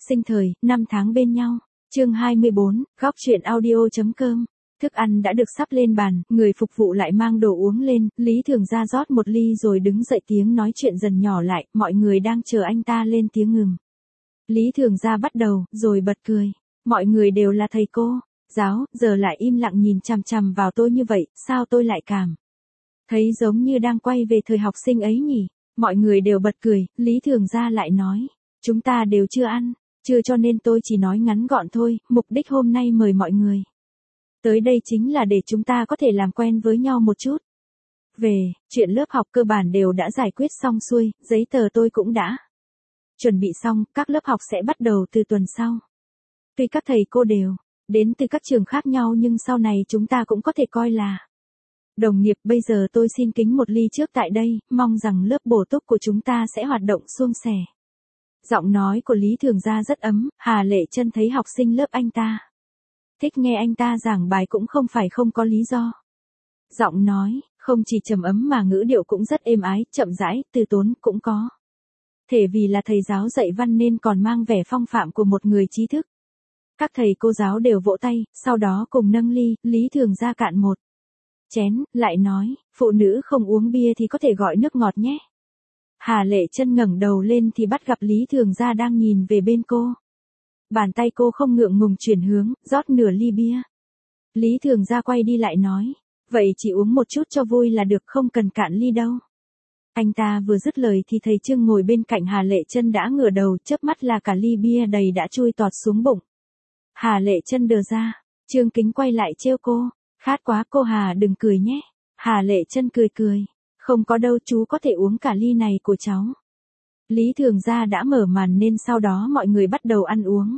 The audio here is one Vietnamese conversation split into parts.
sinh thời, năm tháng bên nhau. Chương 24, góc truyện audio.com. Thức ăn đã được sắp lên bàn, người phục vụ lại mang đồ uống lên, Lý Thường Gia rót một ly rồi đứng dậy, tiếng nói chuyện dần nhỏ lại, mọi người đang chờ anh ta lên tiếng ngừng. Lý Thường Gia bắt đầu, rồi bật cười. Mọi người đều là thầy cô, giáo, giờ lại im lặng nhìn chằm chằm vào tôi như vậy, sao tôi lại cảm thấy giống như đang quay về thời học sinh ấy nhỉ? Mọi người đều bật cười, Lý Thường Gia lại nói, chúng ta đều chưa ăn, chưa, cho nên tôi chỉ nói ngắn gọn thôi, mục đích hôm nay mời mọi người tới đây chính là để chúng ta có thể làm quen với nhau một chút. Về, chuyện lớp học cơ bản đều đã giải quyết xong xuôi, giấy tờ tôi cũng đã chuẩn bị xong, các lớp học sẽ bắt đầu từ tuần sau. Tuy các thầy cô đều đến từ các trường khác nhau nhưng sau này chúng ta cũng có thể coi là đồng nghiệp. Bây giờ tôi xin kính một ly trước tại đây, mong rằng lớp bổ túc của chúng ta sẽ hoạt động suôn sẻ. Giọng nói của Lý Thường Gia rất ấm, Hà Lệ Trân thấy học sinh lớp anh ta thích nghe anh ta giảng bài cũng không phải không có lý do. Giọng nói, không chỉ trầm ấm mà ngữ điệu cũng rất êm ái, chậm rãi, từ tốn, cũng có thể vì là thầy giáo dạy văn nên còn mang vẻ phong phạm của một người trí thức. Các thầy cô giáo đều vỗ tay, sau đó cùng nâng ly, Lý Thường Gia cạn một chén, lại nói, phụ nữ không uống bia thì có thể gọi nước ngọt nhé. Hà Lệ Trân ngẩng đầu lên thì bắt gặp Lý Thường Gia đang nhìn về bên cô. Bàn tay cô không ngượng ngùng chuyển hướng, rót nửa ly bia. Lý Thường Gia quay đi lại nói, vậy chỉ uống một chút cho vui là được, không cần cạn ly đâu. Anh ta vừa dứt lời thì thầy Trương ngồi bên cạnh Hà Lệ Trân đã ngửa đầu, chớp mắt là cả ly bia đầy đã chui tọt xuống bụng. Hà Lệ Trân đờ ra, Trương Kính quay lại trêu cô, khát quá cô Hà đừng cười nhé. Hà Lệ Trân cười cười, không có đâu, chú có thể uống cả ly này của cháu. Lý Thường Gia đã mở màn nên sau đó mọi người bắt đầu ăn uống.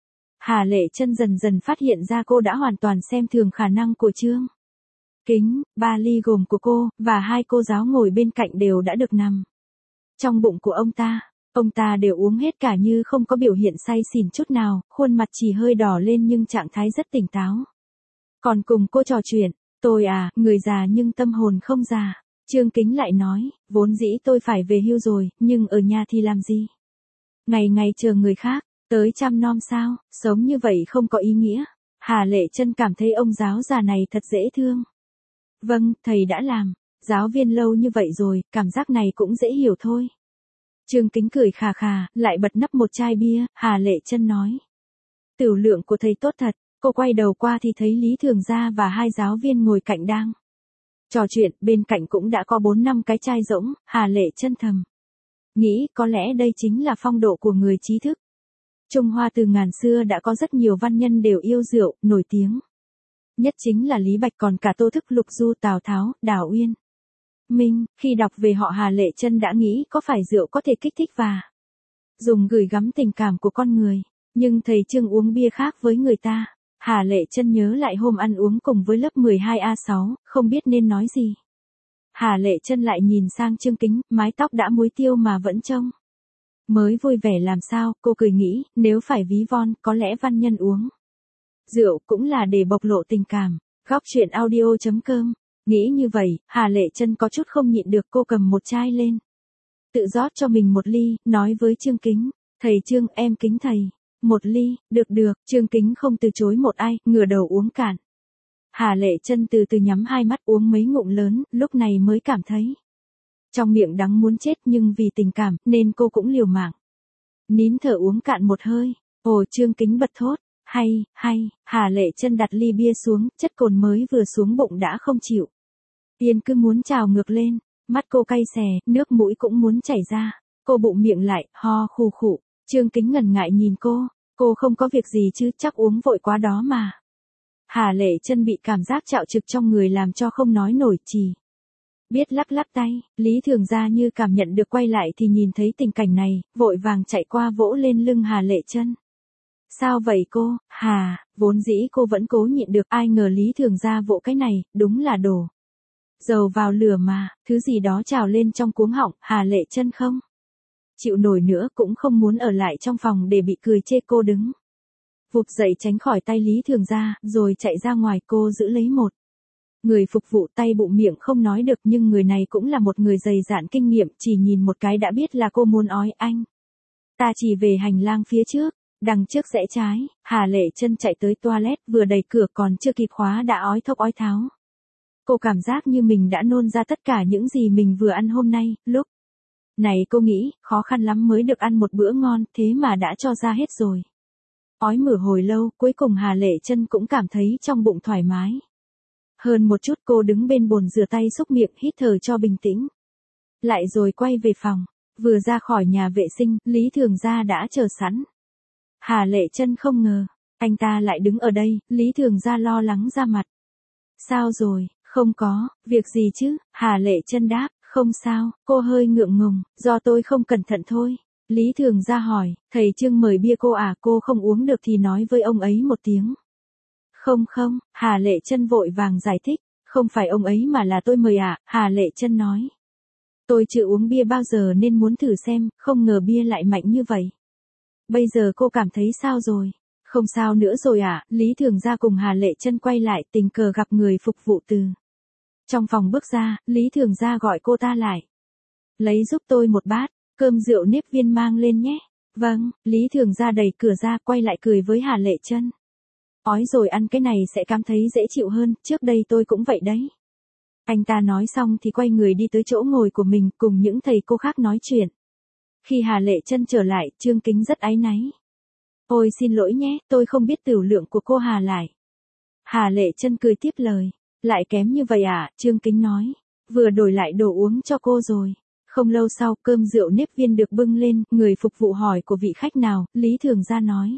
Hà Lệ Trân dần dần phát hiện ra cô đã hoàn toàn xem thường khả năng của Trương Kính, 3 ly gồm của cô, và 2 cô giáo ngồi bên cạnh đều đã được nằm trong bụng của ông ta đều uống hết cả như không có biểu hiện say xỉn chút nào, khuôn mặt chỉ hơi đỏ lên nhưng trạng thái rất tỉnh táo. Còn cùng cô trò chuyện, tôi à, người già nhưng tâm hồn không già. Trương Kính lại nói, vốn dĩ tôi phải về hưu rồi, nhưng ở nhà thì làm gì? Ngày ngày chờ người khác tới chăm nom sao, sống như vậy không có ý nghĩa. Hà Lệ Trân cảm thấy ông giáo già này thật dễ thương. Vâng, thầy đã làm giáo viên lâu như vậy rồi, cảm giác này cũng dễ hiểu thôi. Trương Kính cười khà khà, lại bật nắp một chai bia. Hà Lệ Trân nói, tửu lượng của thầy tốt thật. Cô quay đầu qua thì thấy Lý Thường Gia và 2 giáo viên ngồi cạnh đang trò chuyện, bên cạnh cũng đã có 4-5 cái chai rỗng. Hà Lệ Trân thầm nghĩ có lẽ đây chính là phong độ của người trí thức. Trung Hoa từ ngàn xưa đã có rất nhiều văn nhân đều yêu rượu, nổi tiếng nhất chính là Lý Bạch, còn cả Tô Thức, Lục Du, Tào Tháo, Đào Uyên, Minh. Khi đọc về họ, Hà Lệ Trân đã nghĩ có phải rượu có thể kích thích và dùng gửi gắm tình cảm của con người, nhưng thầy Trương uống bia khác với người ta. Hà Lệ Trân nhớ lại hôm ăn uống cùng với lớp 12A6, không biết nên nói gì. Hà Lệ Trân lại nhìn sang Trương Kính, mái tóc đã muối tiêu mà vẫn trông mới vui vẻ làm sao. Cô cười nghĩ, nếu phải ví von, có lẽ văn nhân uống rượu cũng là để bộc lộ tình cảm. Góc truyện audio.com. Nghĩ như vậy, Hà Lệ Trân có chút không nhịn được, cô cầm một chai lên, tự rót cho mình một ly, nói với Trương Kính, thầy Trương, em kính thầy một ly. Được được, Trương Kính không từ chối một ai, ngửa đầu uống cạn. Hà Lệ Trân từ từ nhắm 2 mắt uống mấy ngụm lớn, lúc này mới cảm thấy trong miệng đắng muốn chết, nhưng vì tình cảm nên cô cũng liều mạng nín thở uống cạn một hơi. Ồ, Trương Kính bật thốt, hay. Hà Lệ Trân đặt ly bia xuống, chất cồn mới vừa xuống bụng đã không chịu yên, cứ muốn trào ngược lên. Mắt cô cay xè, nước mũi cũng muốn chảy ra. Cô bụng miệng lại, ho khù khụ. Trương Kính ngần ngại nhìn cô không có việc gì chứ, chắc uống vội quá đó mà. Hà Lệ Trân bị cảm giác trạo trực trong người làm cho không nói nổi, chỉ biết lắc lắc tay. Lý Thường Gia như cảm nhận được quay lại thì nhìn thấy tình cảnh này, vội vàng chạy qua vỗ lên lưng Hà Lệ Trân. Sao vậy cô? Hà, vốn dĩ cô vẫn cố nhịn được, ai ngờ Lý Thường Gia vỗ cái này, đúng là đổ dầu vào lửa mà, thứ gì đó trào lên trong cuống họng. Hà Lệ Trân không chịu nổi nữa, cũng không muốn ở lại trong phòng để bị cười chê. Cô đứng vụt dậy tránh khỏi tay Lý Thường Gia, rồi chạy ra ngoài. Cô giữ lấy một người phục vụ, tay bụng miệng không nói được, nhưng người này cũng là một người dày dạn kinh nghiệm, chỉ nhìn một cái đã biết là cô muốn ói. Anh ta chỉ về hành lang phía trước, Đằng trước rẽ trái, Hà Lệ Chân chạy tới toilet, vừa đẩy cửa còn chưa kịp khóa đã ói thốc ói tháo. Cô cảm giác như mình đã nôn ra tất cả những gì mình vừa ăn hôm nay, lúc này cô nghĩ, khó khăn lắm mới được ăn một bữa ngon, thế mà đã cho ra hết rồi. Ói mửa hồi lâu, cuối cùng Hà Lệ Chân cũng cảm thấy trong bụng thoải mái. Hơn một chút cô đứng bên bồn rửa tay xúc miệng hít thở cho bình tĩnh. Lại rồi quay về phòng, vừa ra khỏi nhà vệ sinh, Lý Thường Gia đã chờ sẵn. Hà Lệ Chân không ngờ, anh ta lại đứng ở đây, Lý Thường Gia lo lắng ra mặt. Sao rồi, không có, việc gì chứ, Hà Lệ Chân đáp, không sao, cô hơi ngượng ngùng, do tôi không cẩn thận thôi. Lý Thường Gia hỏi, thầy Trương mời bia cô à, cô không uống được thì nói với ông ấy một tiếng. Không không, Hà Lệ Chân vội vàng giải thích, không phải ông ấy mà là tôi mời ạ, Hà Lệ Chân nói. Tôi chưa uống bia bao giờ nên muốn thử xem, không ngờ bia lại mạnh như vậy. Bây giờ cô cảm thấy sao rồi? Không sao nữa rồi ạ, Lý Thường Gia cùng Hà Lệ Chân quay lại tình cờ gặp người phục vụ từ trong phòng bước ra, Lý Thường Gia gọi cô ta lại. Lấy giúp tôi một bát, cơm rượu nếp viên mang lên nhé. Vâng, Lý Thường Gia đẩy cửa ra quay lại cười với Hà Lệ Chân. Ói rồi ăn cái này sẽ cảm thấy dễ chịu hơn, trước đây tôi cũng vậy đấy. Anh ta nói xong thì quay người đi tới chỗ ngồi của mình cùng những thầy cô khác nói chuyện. Khi Hà Lệ Chân trở lại, Trương Kính rất áy náy. Ôi xin lỗi nhé, tôi không biết tửu lượng của cô Hà lại. Hà Lệ Chân cười tiếp lời. Lại kém như vậy à, Trương Kính nói. Vừa đổi lại đồ uống cho cô rồi. Không lâu sau, cơm rượu nếp viên được bưng lên, người phục vụ hỏi của vị khách nào, Lý Thường Gia nói.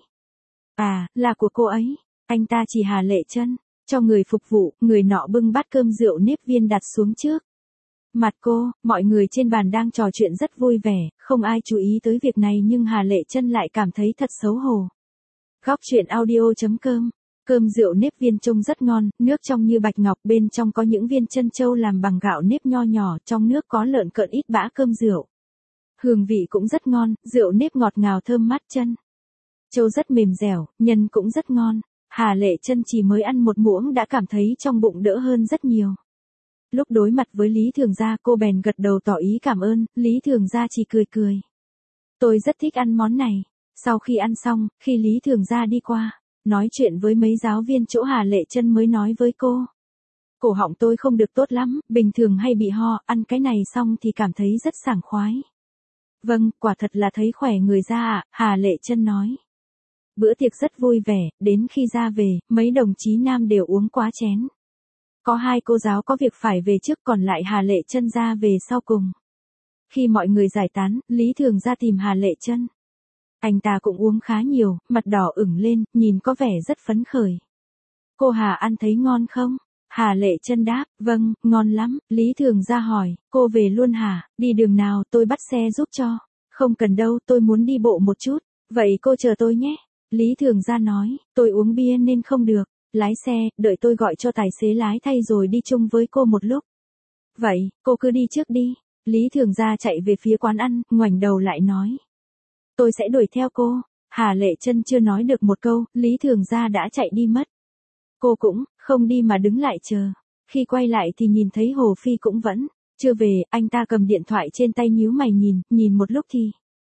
À, là của cô ấy. Anh ta chỉ Hà Lệ Chân. Cho người phục vụ, người nọ bưng bát cơm rượu nếp viên đặt xuống trước mặt cô, mọi người trên bàn đang trò chuyện rất vui vẻ, không ai chú ý tới việc này nhưng Hà Lệ Chân lại cảm thấy thật xấu hổ. Góc truyện audio.com. Cơm rượu nếp viên trông rất ngon, nước trong như bạch ngọc, bên trong có những viên chân châu làm bằng gạo nếp nho nhỏ, trong nước có lợn cợn ít bã cơm rượu. Hương vị cũng rất ngon, rượu nếp ngọt ngào thơm mát chân châu rất mềm dẻo, nhân cũng rất ngon. Hà Lệ Chân chỉ mới ăn một muỗng đã cảm thấy trong bụng đỡ hơn rất nhiều. Lúc đối mặt với Lý Thường Gia cô bèn gật đầu tỏ ý cảm ơn, Lý Thường Gia chỉ cười cười. Tôi rất thích ăn món này. Sau khi ăn xong, khi Lý Thường Gia đi qua, nói chuyện với mấy giáo viên chỗ Hà Lệ Chân mới nói với cô. Cổ họng tôi không được tốt lắm, bình thường hay bị ho, ăn cái này xong thì cảm thấy rất sảng khoái. Vâng, quả thật là thấy khỏe người ra ạ, Hà Lệ Chân nói. Bữa tiệc rất vui vẻ, đến khi ra về, mấy đồng chí nam đều uống quá chén. Có hai cô giáo có việc phải về trước còn lại Hà Lệ Chân ra về sau cùng. Khi mọi người giải tán, Lý Thường Gia tìm Hà Lệ Chân. Anh ta cũng uống khá nhiều, mặt đỏ ửng lên, nhìn có vẻ rất phấn khởi. Cô Hà ăn thấy ngon không? Hà Lệ Chân đáp, vâng, ngon lắm. Lý Thường Gia hỏi, cô về luôn hả? Đi đường nào tôi bắt xe giúp cho. Không cần đâu, tôi muốn đi bộ một chút. Vậy cô chờ tôi nhé. Lý Thường Gia nói, tôi uống bia nên không được. Lái xe, đợi tôi gọi cho tài xế lái thay rồi đi chung với cô một lúc. Vậy, cô cứ đi trước đi. Lý Thường Gia chạy về phía quán ăn, ngoảnh đầu lại nói. Tôi sẽ đuổi theo cô. Hà Lệ Chân chưa nói được một câu, Lý Thường Gia đã chạy đi mất. Cô cũng không đi mà đứng lại chờ. Khi quay lại thì nhìn thấy Hồ Phi cũng vẫn chưa về, anh ta cầm điện thoại trên tay nhíu mày nhìn một lúc thì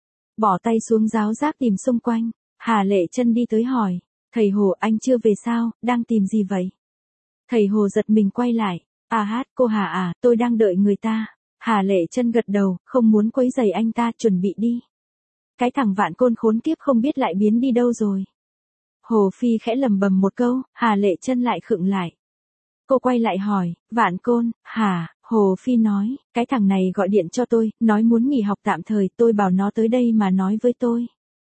bỏ tay xuống ráo rác tìm xung quanh. Hà Lệ Chân đi tới hỏi, thầy Hồ anh chưa về sao, đang tìm gì vậy? Thầy Hồ giật mình quay lại, cô Hà à, tôi đang đợi người ta. Hà Lệ Chân gật đầu, không muốn quấy rầy anh ta, chuẩn bị đi. Cái thằng Vạn Côn khốn kiếp không biết lại biến đi đâu rồi. Hồ Phi khẽ lầm bầm một câu, Hà Lệ Chân lại khựng lại. Cô quay lại hỏi, Vạn Côn, hả? Hồ Phi nói, cái thằng này gọi điện cho tôi, nói muốn nghỉ học tạm thời, tôi bảo nó tới đây mà nói với tôi.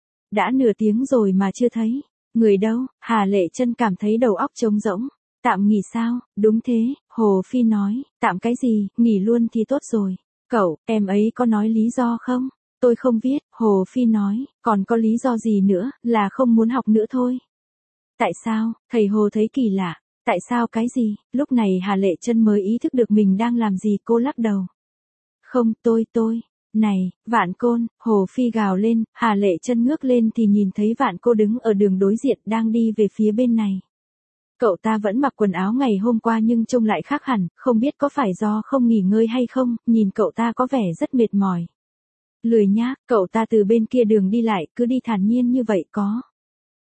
Đã nửa tiếng rồi mà chưa thấy. Người đâu? Hà Lệ Chân cảm thấy đầu óc trống rỗng. Tạm nghỉ sao? Đúng thế, Hồ Phi nói, tạm cái gì, nghỉ luôn thì tốt rồi. Cậu, em ấy có nói lý do không? Tôi không biết, Hồ Phi nói, còn có lý do gì nữa, là không muốn học nữa thôi. Tại sao? Thầy Hồ thấy kỳ lạ. Tại sao cái gì? Lúc này Hà Lệ Chân mới ý thức được mình đang làm gì, cô lắc đầu. Không, tôi. Này, Vạn Côn, Hồ Phi gào lên, Hà Lệ Chân ngước lên thì nhìn thấy Vạn Cô đứng ở đường đối diện đang đi về phía bên này. Cậu ta vẫn mặc quần áo ngày hôm qua nhưng trông lại khác hẳn, không biết có phải do không nghỉ ngơi hay không, nhìn cậu ta có vẻ rất mệt mỏi. Lười nhác, cậu ta từ bên kia đường đi lại, cứ đi thản nhiên như vậy có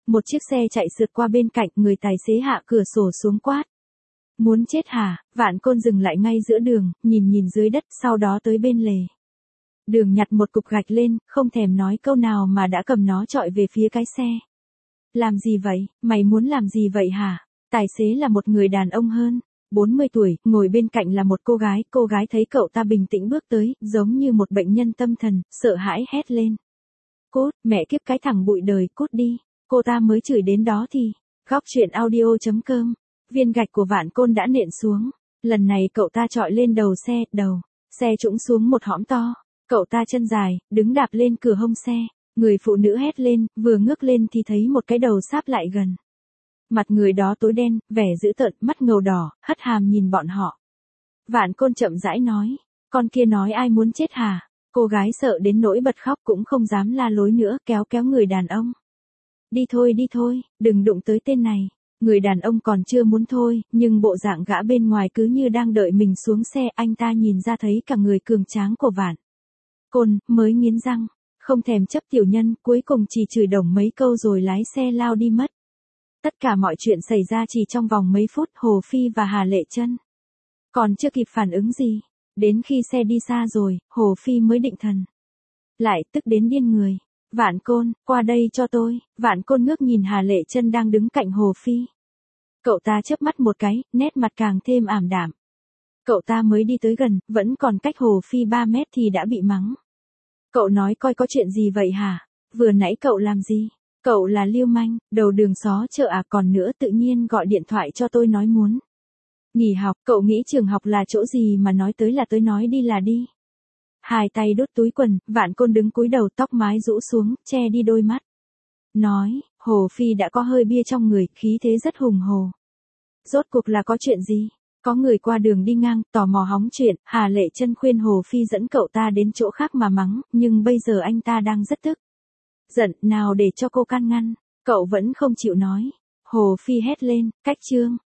Một chiếc xe chạy sượt qua bên cạnh, người tài xế hạ cửa sổ xuống quát. Muốn chết hả? Vạn Côn dừng lại ngay giữa đường, nhìn dưới đất, sau đó tới bên lề đường nhặt một cục gạch lên, không thèm nói câu nào mà đã cầm nó chọi về phía cái xe. Làm gì vậy? Mày muốn làm gì vậy hả? Tài xế là một người đàn ông hơn 40 tuổi, ngồi bên cạnh là một cô gái thấy cậu ta bình tĩnh bước tới, giống như một bệnh nhân tâm thần, sợ hãi hét lên. Cút, mẹ kiếp cái thằng bụi đời, cút đi. Cô ta mới chửi đến đó thì, góc chuyện audio.com, viên gạch của Vạn Côn đã nện xuống. Lần này cậu ta chọi lên đầu xe trũng xuống một hõm to. Cậu ta chân dài, đứng đạp lên cửa hông xe. Người phụ nữ hét lên, vừa ngước lên thì thấy một cái đầu sáp lại gần. Mặt người đó tối đen, vẻ dữ tợn, mắt ngầu đỏ, hất hàm nhìn bọn họ. Vạn Côn chậm rãi nói, con kia nói ai muốn chết hả? Cô gái sợ đến nỗi bật khóc cũng không dám la lối nữa, kéo người đàn ông. Đi thôi, đừng đụng tới tên này. Người đàn ông còn chưa muốn thôi, nhưng bộ dạng gã bên ngoài cứ như đang đợi mình xuống xe. Anh ta nhìn ra thấy cả người cường tráng của Vạn Côn, mới nghiến răng, không thèm chấp tiểu nhân, cuối cùng chỉ chửi đồng mấy câu rồi lái xe lao đi mất. Tất cả mọi chuyện xảy ra chỉ trong vòng mấy phút. Hồ Phi và Hà Lệ Chân còn chưa kịp phản ứng gì. Đến khi xe đi xa rồi, Hồ Phi mới định thần lại, tức đến điên người. Vạn Côn, qua đây cho tôi. Vạn Côn ngước nhìn Hà Lệ Chân đang đứng cạnh Hồ Phi. Cậu ta chớp mắt một cái, nét mặt càng thêm ảm đạm. Cậu ta mới đi tới gần, vẫn còn cách Hồ Phi 3 mét thì đã bị mắng. Cậu nói coi có chuyện gì vậy hả? Vừa nãy cậu làm gì? Cậu là lưu manh, đầu đường xó chợ à? Còn nữa tự nhiên gọi điện thoại cho tôi nói muốn nghỉ học. Cậu nghĩ trường học là chỗ gì mà nói tới là tới, nói đi là đi. Hai tay đút túi quần, Vạn Côn đứng cúi đầu, tóc mái rũ xuống, che đi đôi mắt. Nói, Hồ Phi đã có hơi bia trong người, khí thế rất hùng hồ. Rốt cuộc là có chuyện gì? Có người qua đường đi ngang, tò mò hóng chuyện. Hà Lệ Chân khuyên Hồ Phi dẫn cậu ta đến chỗ khác mà mắng, nhưng bây giờ anh ta đang rất tức giận, nào để cho cô can ngăn. Cậu vẫn không chịu nói. Hồ Phi hét lên, cách chương.